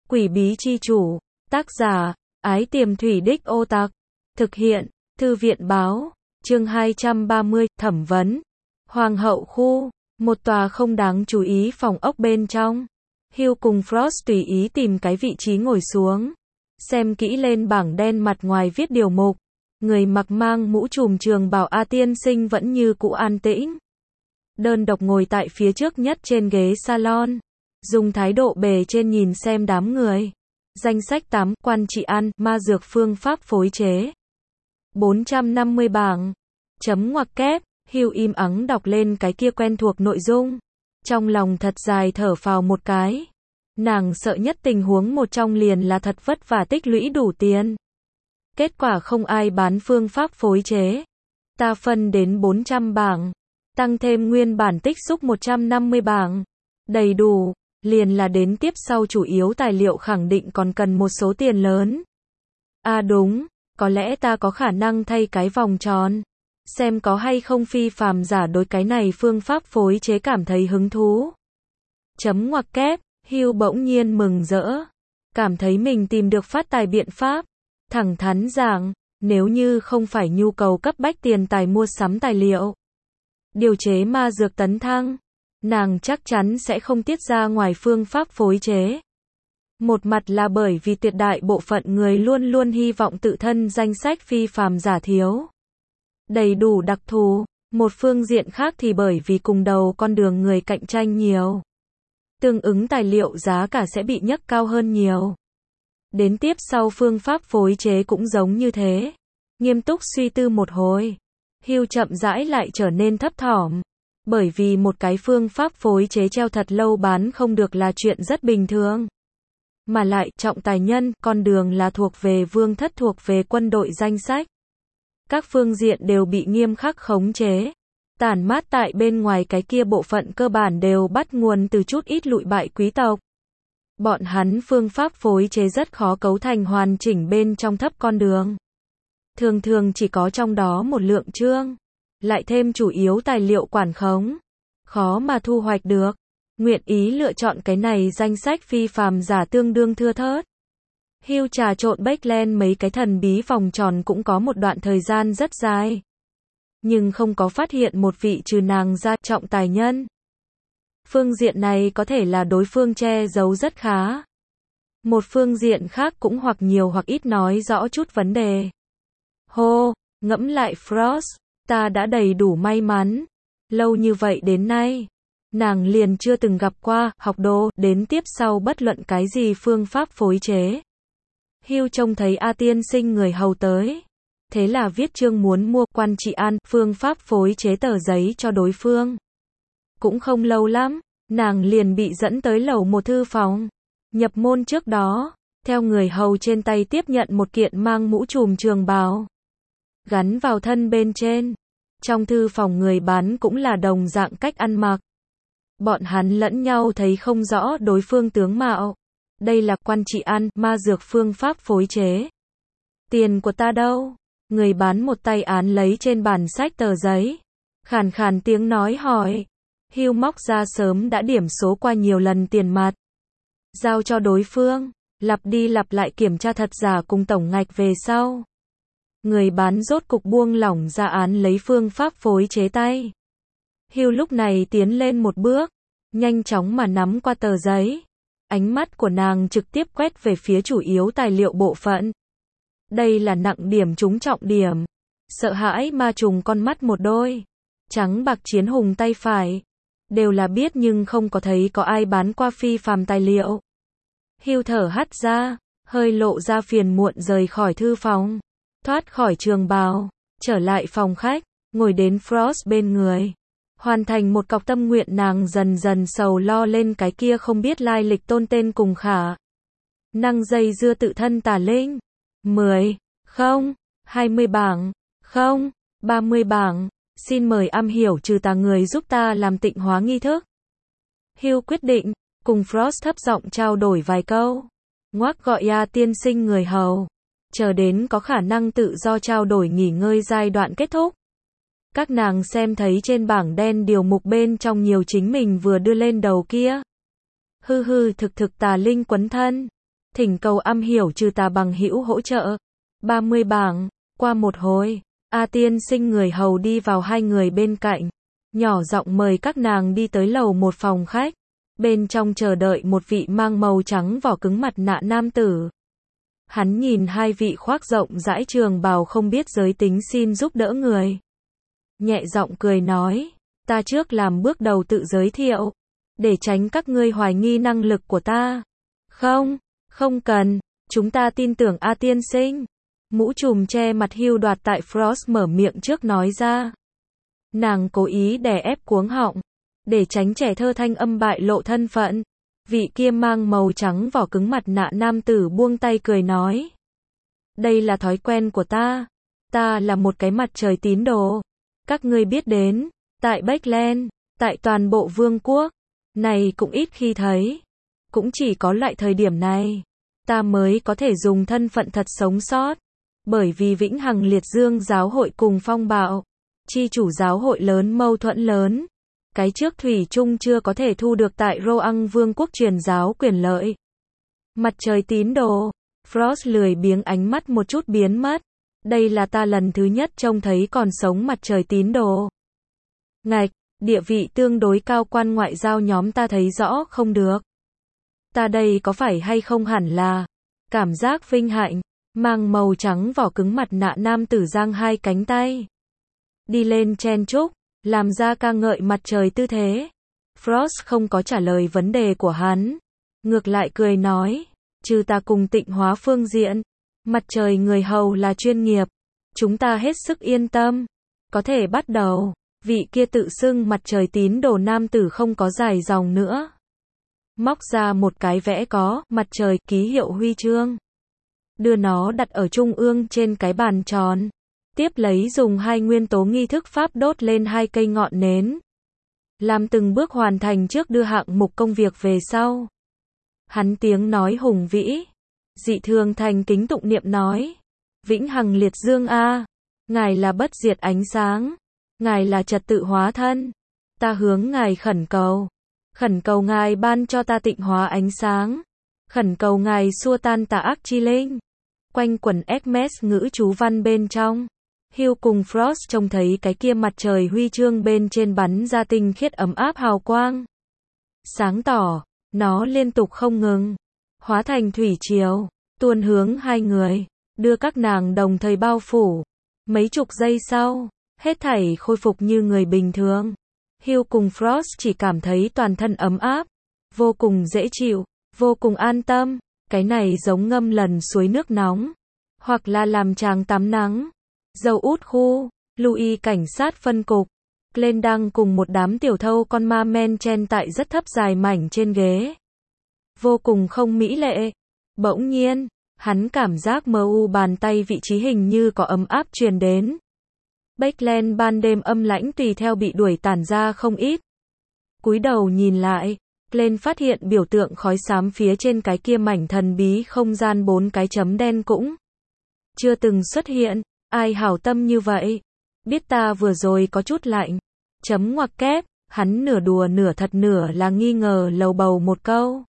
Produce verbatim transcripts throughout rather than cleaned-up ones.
Quỷ bí chi chủ, tác giả, Ái Tiềm Thủy Đích Ô Tặc, thực hiện, Thư viện báo, chương hai trăm ba mươi, thẩm vấn. Hoàng hậu khu, một tòa không đáng chú ý phòng ốc bên trong. Hugh cùng Frost tùy ý tìm cái vị trí ngồi xuống. Xem kỹ lên bảng đen mặt ngoài viết điều mục. Người mặc mang mũ trùm trường bào A tiên sinh vẫn như cũ an tĩnh. Đơn độc ngồi tại phía trước nhất trên ghế salon. Dùng thái độ bề trên nhìn xem đám người. Danh sách tám, quan trị an, ma dược phương pháp phối chế. bốn trăm năm mươi bảng. Chấm ngoặc kép, Hugh im ắng đọc lên cái kia quen thuộc nội dung. Trong lòng thật dài thở phào một cái. Nàng sợ nhất tình huống một trong liền là thật vất vả tích lũy đủ tiền. Kết quả không ai bán phương pháp phối chế. Ta phân đến bốn trăm bảng. Tăng thêm nguyên bản tích xúc một trăm năm mươi bảng. Đầy đủ. Liền là đến tiếp sau chủ yếu tài liệu khẳng định còn cần một số tiền lớn. À đúng, có lẽ ta có khả năng thay cái vòng tròn. Xem có hay không phi phàm giả đối cái này phương pháp phối chế cảm thấy hứng thú. Chấm ngoặc kép, Hugh bỗng nhiên mừng rỡ. Cảm thấy mình tìm được phát tài biện pháp. Thẳng thắn rằng, nếu như không phải nhu cầu cấp bách tiền tài mua sắm tài liệu. Điều chế ma dược tấn thăng. Nàng chắc chắn sẽ không tiết ra ngoài phương pháp phối chế. Một mặt là bởi vì tuyệt đại bộ phận người luôn luôn hy vọng tự thân danh sách phi phàm giả thiếu. Đầy đủ đặc thù. Một phương diện khác thì bởi vì cùng đầu con đường người cạnh tranh nhiều. Tương ứng tài liệu giá cả sẽ bị nhấc cao hơn nhiều. Đến tiếp sau phương pháp phối chế cũng giống như thế. Nghiêm túc suy tư một hồi. Hugh chậm rãi lại trở nên thấp thỏm. Bởi vì một cái phương pháp phối chế treo thật lâu bán không được là chuyện rất bình thường. Mà lại, trọng tài nhân, con đường là thuộc về vương thất thuộc về quân đội danh sách. Các phương diện đều bị nghiêm khắc khống chế. Tản mát tại bên ngoài cái kia bộ phận cơ bản đều bắt nguồn từ chút ít lụi bại quý tộc. Bọn hắn phương pháp phối chế rất khó cấu thành hoàn chỉnh bên trong thấp con đường. Thường thường chỉ có trong đó một lượng chương. Lại thêm chủ yếu tài liệu quản khống. Khó mà thu hoạch được. Nguyện ý lựa chọn cái này danh sách phi phàm giả tương đương thưa thớt. Hugh trà trộn Backland mấy cái thần bí vòng tròn cũng có một đoạn thời gian rất dài. Nhưng không có phát hiện một vị trừ nàng ra trọng tài nhân. Phương diện này có thể là đối phương che giấu rất khá. Một phương diện khác cũng hoặc nhiều hoặc ít nói rõ chút vấn đề. Hô, ngẫm lại Frost. Ta đã đầy đủ may mắn. Lâu như vậy đến nay, nàng liền chưa từng gặp qua, học đồ, đến tiếp sau bất luận cái gì phương pháp phối chế. Hugh trông thấy A tiên sinh người hầu tới. Thế là viết chương muốn mua quan trị an, phương pháp phối chế tờ giấy cho đối phương. Cũng không lâu lắm, nàng liền bị dẫn tới lầu một thư phòng. Nhập môn trước đó, theo người hầu trên tay tiếp nhận một kiện mang mũ trùm trường bào. Gắn vào thân bên trên. Trong thư phòng người bán cũng là đồng dạng cách ăn mặc. Bọn hắn lẫn nhau thấy không rõ đối phương tướng mạo. Đây là quan trị an, ma dược phương pháp phối chế. Tiền của ta đâu? Người bán một tay án lấy trên bàn sách tờ giấy. Khàn khàn tiếng nói hỏi. Hugh móc ra sớm đã điểm số qua nhiều lần tiền mặt. Giao cho đối phương. Lặp đi lặp lại kiểm tra thật giả cùng tổng ngạch về sau. Người bán rốt cục buông lỏng ra án lấy phương pháp phối chế tay. Hugh lúc này tiến lên một bước. Nhanh chóng mà nắm qua tờ giấy. Ánh mắt của nàng trực tiếp quét về phía chủ yếu tài liệu bộ phận. Đây là nặng điểm trúng trọng điểm. Sợ hãi ma trùng con mắt một đôi. Trắng bạc chiến hùng tay phải. Đều là biết nhưng không có thấy có ai bán qua phi phàm tài liệu. Hugh thở hắt ra. Hơi lộ ra phiền muộn rời khỏi thư phòng. Thoát khỏi trường bào. Trở lại phòng khách. Ngồi đến Frost bên người. Hoàn thành một cọc tâm nguyện nàng dần dần sầu lo lên cái kia không biết lai lịch tôn tên cùng khả. Năng dây dưa tự thân tà linh. mười, không, hai mươi bảng, không, ba mươi bảng. Xin mời am hiểu trừ tà người giúp ta làm tịnh hóa nghi thức. Hugh quyết định, cùng Frost thấp giọng trao đổi vài câu. Ngoác gọi A tiên sinh người hầu. Chờ đến có khả năng tự do trao đổi nghỉ ngơi giai đoạn kết thúc. Các nàng xem thấy trên bảng đen điều mục bên trong nhiều chính mình vừa đưa lên đầu kia. Hư hư thực thực tà linh quấn thân. Thỉnh cầu am hiểu trừ tà bằng hữu hỗ trợ. ba mươi bảng. Qua một hồi, A tiên sinh người hầu đi vào hai người bên cạnh. Nhỏ giọng mời các nàng đi tới lầu một phòng khách. Bên trong chờ đợi một vị mang màu trắng vỏ cứng mặt nạ nam tử. Hắn nhìn hai vị khoác rộng rãi trường bào không biết giới tính xin giúp đỡ người. Nhẹ giọng cười nói, ta trước làm bước đầu tự giới thiệu, để tránh các ngươi hoài nghi năng lực của ta. Không, không cần, chúng ta tin tưởng A tiên sinh. Mũ trùm che mặt hưu đoạt tại Frost mở miệng trước nói ra. Nàng cố ý đè ép cuống họng, để tránh trẻ thơ thanh âm bại lộ thân phận. Vị kia mang màu trắng vỏ cứng mặt nạ nam tử buông tay cười nói. Đây là thói quen của ta. Ta là một cái mặt trời tín đồ. Các ngươi biết đến, tại Backland, tại toàn bộ vương quốc, này cũng ít khi thấy. Cũng chỉ có loại thời điểm này, ta mới có thể dùng thân phận thật sống sót. Bởi vì Vĩnh Hằng Liệt Dương giáo hội cùng phong bạo, chi chủ giáo hội lớn mâu thuẫn lớn. Cái trước thủy chung chưa có thể thu được tại Roang vương quốc truyền giáo quyền lợi. Mặt trời tín đồ, Frost lười biếng ánh mắt một chút biến mất. Đây là ta lần thứ nhất trông thấy còn sống mặt trời tín đồ. Ngạch, địa vị tương đối cao quan ngoại giao nhóm ta thấy rõ không được. Ta đây có phải hay không hẳn là cảm giác vinh hạnh. Mang màu trắng vỏ cứng mặt nạ nam tử giang hai cánh tay. Đi lên chen chúc, làm ra ca ngợi mặt trời tư thế. Frost không có trả lời vấn đề của hắn. Ngược lại cười nói, trừ ta cùng Tịnh Hóa phương diện, mặt trời người hầu là chuyên nghiệp. Chúng ta hết sức yên tâm. Có thể bắt đầu. Vị kia tự xưng mặt trời tín đồ nam tử không có dài dòng nữa. Móc ra một cái vẽ có mặt trời ký hiệu huy chương. Đưa nó đặt ở trung ương trên cái bàn tròn. Tiếp lấy dùng hai nguyên tố nghi thức pháp đốt lên hai cây ngọn nến. Làm từng bước hoàn thành trước đưa hạng mục công việc về sau. Hắn tiếng nói hùng vĩ. Dị thường thành kính tụng niệm nói. Vĩnh Hằng Liệt Dương A. Ngài là bất diệt ánh sáng. Ngài là trật tự hóa thân. Ta hướng Ngài khẩn cầu. Khẩn cầu Ngài ban cho ta tịnh hóa ánh sáng. Khẩn cầu Ngài xua tan tà ác chi linh. Quanh quần Hermes ngữ chú văn bên trong. Hugh cùng Frost trông thấy cái kia mặt trời huy chương bên trên bắn ra tinh khiết ấm áp hào quang. Sáng tỏ, nó liên tục không ngừng. Hóa thành thủy triều, tuôn hướng hai người, đưa các nàng đồng thời bao phủ. Mấy chục giây sau, hết thảy khôi phục như người bình thường. Hugh cùng Frost chỉ cảm thấy toàn thân ấm áp, vô cùng dễ chịu, vô cùng an tâm. Cái này giống ngâm lần suối nước nóng, hoặc là làm chàng tắm nắng. Dâu út khu, Louis cảnh sát phân cục, Glenn đang cùng một đám tiểu thâu con ma men chen tại rất thấp dài mảnh trên ghế. Vô cùng không mỹ lệ. Bỗng nhiên, hắn cảm giác mờ u bàn tay vị trí hình như có ấm áp truyền đến. Backland ban đêm âm lãnh tùy theo bị đuổi tản ra không ít. Cúi đầu nhìn lại, Glenn phát hiện biểu tượng khói xám phía trên cái kia mảnh thần bí không gian bốn cái chấm đen cũng chưa từng xuất hiện. Ai hảo tâm như vậy? Biết ta vừa rồi có chút lạnh. Chấm ngoặc kép, hắn nửa đùa nửa thật nửa là nghi ngờ lầu bầu một câu.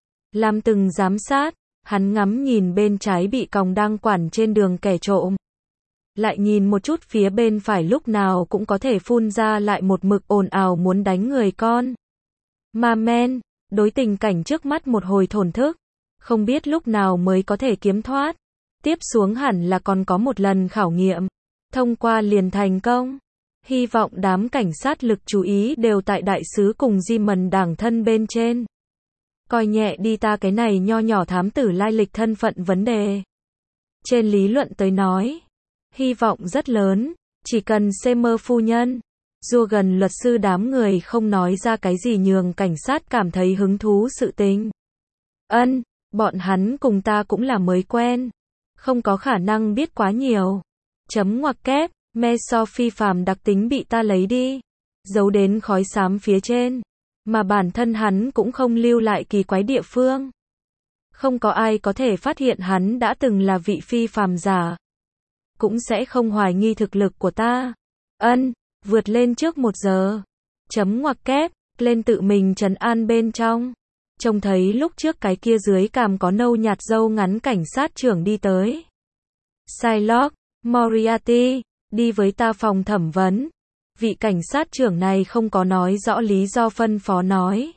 Làm từng giám sát, hắn ngắm nhìn bên trái bị còng đang quản trên đường kẻ trộm. Lại nhìn một chút phía bên phải lúc nào cũng có thể phun ra lại một mực ồn ào muốn đánh người con. Ma men, đối tình cảnh trước mắt một hồi thổn thức. Không biết lúc nào mới có thể kiếm thoát. Tiếp xuống hẳn là còn có một lần khảo nghiệm. Thông qua liền thành công. Hy vọng đám cảnh sát lực chú ý đều tại đại sứ cùng di mần đảng thân bên trên. Coi nhẹ đi ta cái này nho nhỏ thám tử lai lịch thân phận vấn đề. Trên lý luận tới nói. Hy vọng rất lớn. Chỉ cần Seymour phu nhân. Dù gần luật sư đám người không nói ra cái gì nhường cảnh sát cảm thấy hứng thú sự tình. Ân, bọn hắn cùng ta cũng là mới quen. Không có khả năng biết quá nhiều. Chấm ngoặc kép, me so phi phàm đặc tính bị ta lấy đi. Giấu đến khói xám phía trên. Mà bản thân hắn cũng không lưu lại kỳ quái địa phương. Không có ai có thể phát hiện hắn đã từng là vị phi phàm giả. Cũng sẽ không hoài nghi thực lực của ta. Ân, vượt lên trước một giờ. Chấm ngoặc kép, lên tự mình trấn an bên trong. trông thấy lúc trước cái kia dưới cằm có nâu nhạt râu ngắn cảnh sát trưởng đi tới. Shylock, Moriarty, đi với ta phòng thẩm vấn. Vị cảnh sát trưởng này không có nói rõ lý do phân phó nói.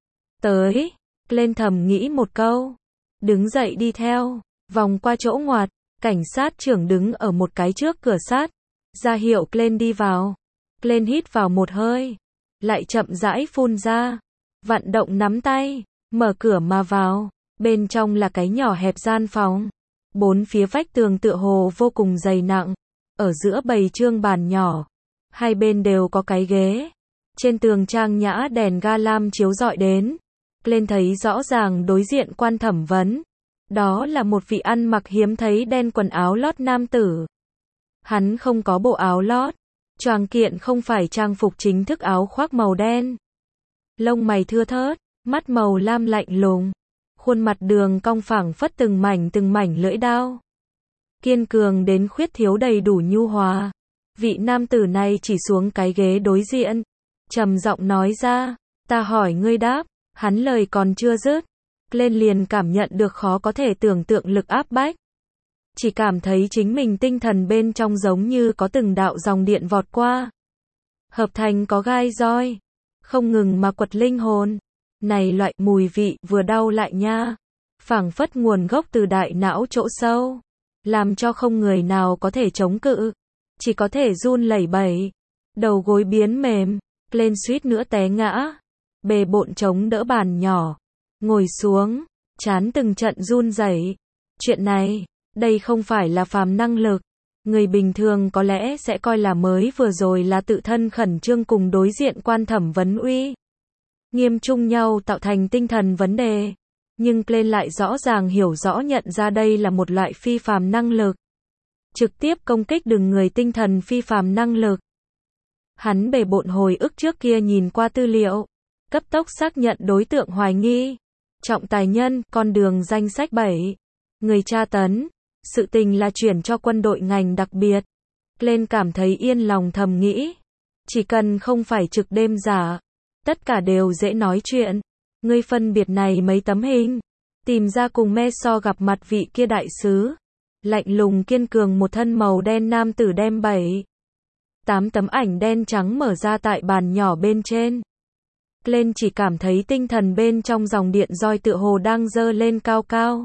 Tới, lên thầm nghĩ một câu. Đứng dậy đi theo, vòng qua chỗ ngoặt, cảnh sát trưởng đứng ở một cái trước cửa sắt, ra hiệu Glenn đi vào. Glenn hít vào một hơi, lại chậm rãi phun ra, vận động nắm tay, mở cửa mà vào. Bên trong là cái nhỏ hẹp gian phòng, bốn phía vách tường tựa hồ vô cùng dày nặng, ở giữa bày trương bàn nhỏ, hai bên đều có cái ghế, trên tường trang nhã đèn ga lam chiếu rọi đến. Glenn thấy rõ ràng đối diện quan thẩm vấn, đó là một vị ăn mặc hiếm thấy đen quần áo lót nam tử. Hắn không có bộ áo lót, choàng kiện không phải trang phục chính thức áo khoác màu đen. Lông mày thưa thớt, mắt màu lam lạnh lùng, khuôn mặt đường cong phẳng phất từng mảnh từng mảnh lưỡi dao. Kiên cường đến khuyết thiếu đầy đủ nhu hòa. Vị nam tử này chỉ xuống cái ghế đối diện, trầm giọng nói ra, ta hỏi ngươi đáp. Hắn lời còn chưa dứt, Glenn liền cảm nhận được khó có thể tưởng tượng lực áp bách. Chỉ cảm thấy chính mình tinh thần bên trong giống như có từng đạo dòng điện vọt qua. Hợp thành có gai roi, không ngừng mà quật linh hồn. Này loại mùi vị vừa đau lại nha, phảng phất nguồn gốc từ đại não chỗ sâu, làm cho không người nào có thể chống cự, chỉ có thể run lẩy bẩy, đầu gối biến mềm, Glenn suýt nữa té ngã. Bề bộn chống đỡ bàn nhỏ, ngồi xuống, trán từng trận run rẩy. Chuyện này, đây không phải là phàm năng lực. Người bình thường có lẽ sẽ coi là mới vừa rồi là tự thân khẩn trương cùng đối diện quan thẩm vấn uy nghiêm chung nhau tạo thành tinh thần vấn đề. Nhưng Glenn lại rõ ràng hiểu rõ nhận ra đây là một loại phi phàm năng lực. Trực tiếp công kích đường người tinh thần phi phàm năng lực. Hắn bề bộn hồi ức trước kia nhìn qua tư liệu, cấp tốc xác nhận đối tượng hoài nghi, trọng tài nhân, con đường danh sách bảy, người tra tấn, sự tình là chuyển cho quân đội ngành đặc biệt. Glenn cảm thấy yên lòng thầm nghĩ, chỉ cần không phải trực đêm giả, tất cả đều dễ nói chuyện. Ngươi phân biệt này mấy tấm hình, tìm ra cùng Meso gặp mặt vị kia đại sứ, lạnh lùng kiên cường một thân màu đen nam tử đem bảy, tám tấm ảnh đen trắng mở ra tại bàn nhỏ bên trên. Glenn chỉ cảm thấy tinh thần bên trong dòng điện roi tựa hồ đang dơ lên cao cao.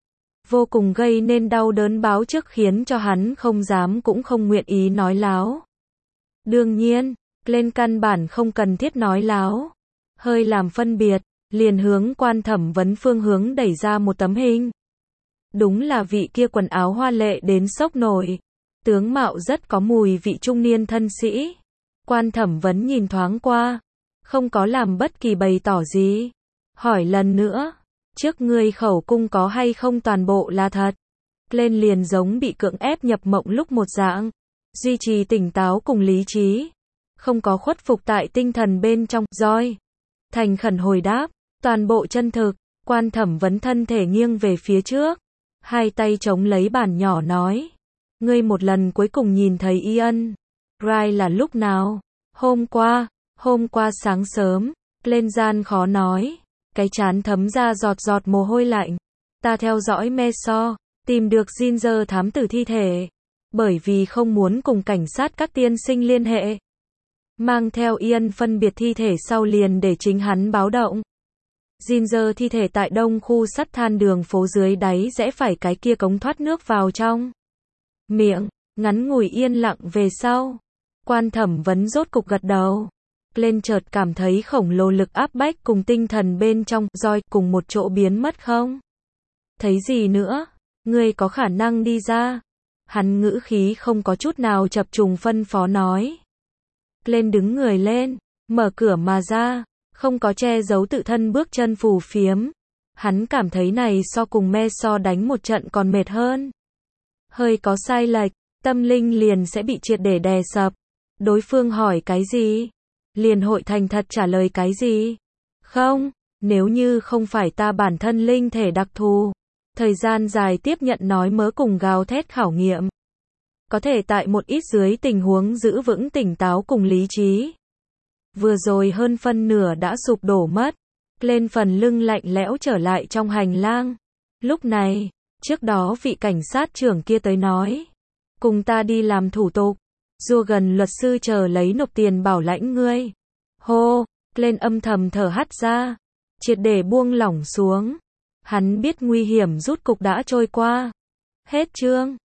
Vô cùng gây nên đau đớn báo trước khiến cho hắn không dám cũng không nguyện ý nói láo. Đương nhiên, Glenn căn bản không cần thiết nói láo. Hơi làm phân biệt, liền hướng quan thẩm vấn phương hướng đẩy ra một tấm hình. Đúng là vị kia quần áo hoa lệ đến sốc nổi. Tướng mạo rất có mùi vị trung niên thân sĩ. Quan thẩm vấn nhìn thoáng qua, không có làm bất kỳ bày tỏ gì. Hỏi lần nữa, trước ngươi khẩu cung có hay không toàn bộ là thật? Glenn liền giống bị cưỡng ép nhập mộng lúc một dạng, duy trì tỉnh táo cùng lý trí, không có khuất phục tại tinh thần bên trong. Roi thành khẩn hồi đáp, toàn bộ chân thực. Quan thẩm vấn thân thể nghiêng về phía trước, hai tay chống lấy bàn nhỏ nói, ngươi một lần cuối cùng nhìn thấy Ian Wright là lúc nào? Hôm qua. Hôm qua sáng sớm. Glenn gian khó nói, cái trán thấm ra giọt giọt mồ hôi lạnh. Ta theo dõi Meso, tìm được Ginger thám tử thi thể, bởi vì không muốn cùng cảnh sát các tiên sinh liên hệ. Mang theo Ian phân biệt thi thể sau liền để chính hắn báo động. Ginger thi thể tại đông khu sắt than đường phố dưới đáy rẽ phải cái kia cống thoát nước vào trong. Miệng, ngắn ngủi yên lặng về sau. Quan thẩm vấn rốt cục gật đầu. Glenn chợt cảm thấy khổng lồ lực áp bách cùng tinh thần bên trong, roi, cùng một chỗ biến mất không? Thấy gì nữa? Ngươi có khả năng đi ra. Hắn ngữ khí không có chút nào chập trùng phân phó nói. Glenn đứng người lên, mở cửa mà ra, không có che giấu tự thân bước chân phù phiếm. Hắn cảm thấy này so cùng Meso đánh một trận còn mệt hơn. Hơi có sai lệch, tâm linh liền sẽ bị triệt để đè sập. Đối phương hỏi cái gì? Liền hội thành thật trả lời cái gì? Không, nếu như không phải ta bản thân linh thể đặc thù, thời gian dài tiếp nhận nói mớ cùng gào thét khảo nghiệm, có thể tại một ít dưới tình huống giữ vững tỉnh táo cùng lý trí. Vừa rồi hơn phân nửa đã sụp đổ mất. lên phần lưng lạnh lẽo trở lại trong hành lang. Lúc này, trước đó vị cảnh sát trưởng kia tới nói, cùng ta đi làm thủ tục. Jurgen luật sư chờ lấy nộp tiền bảo lãnh ngươi. Hô, lên âm thầm thở hắt ra, triệt để buông lỏng xuống. Hắn biết nguy hiểm rút cục đã trôi qua. Hết chương.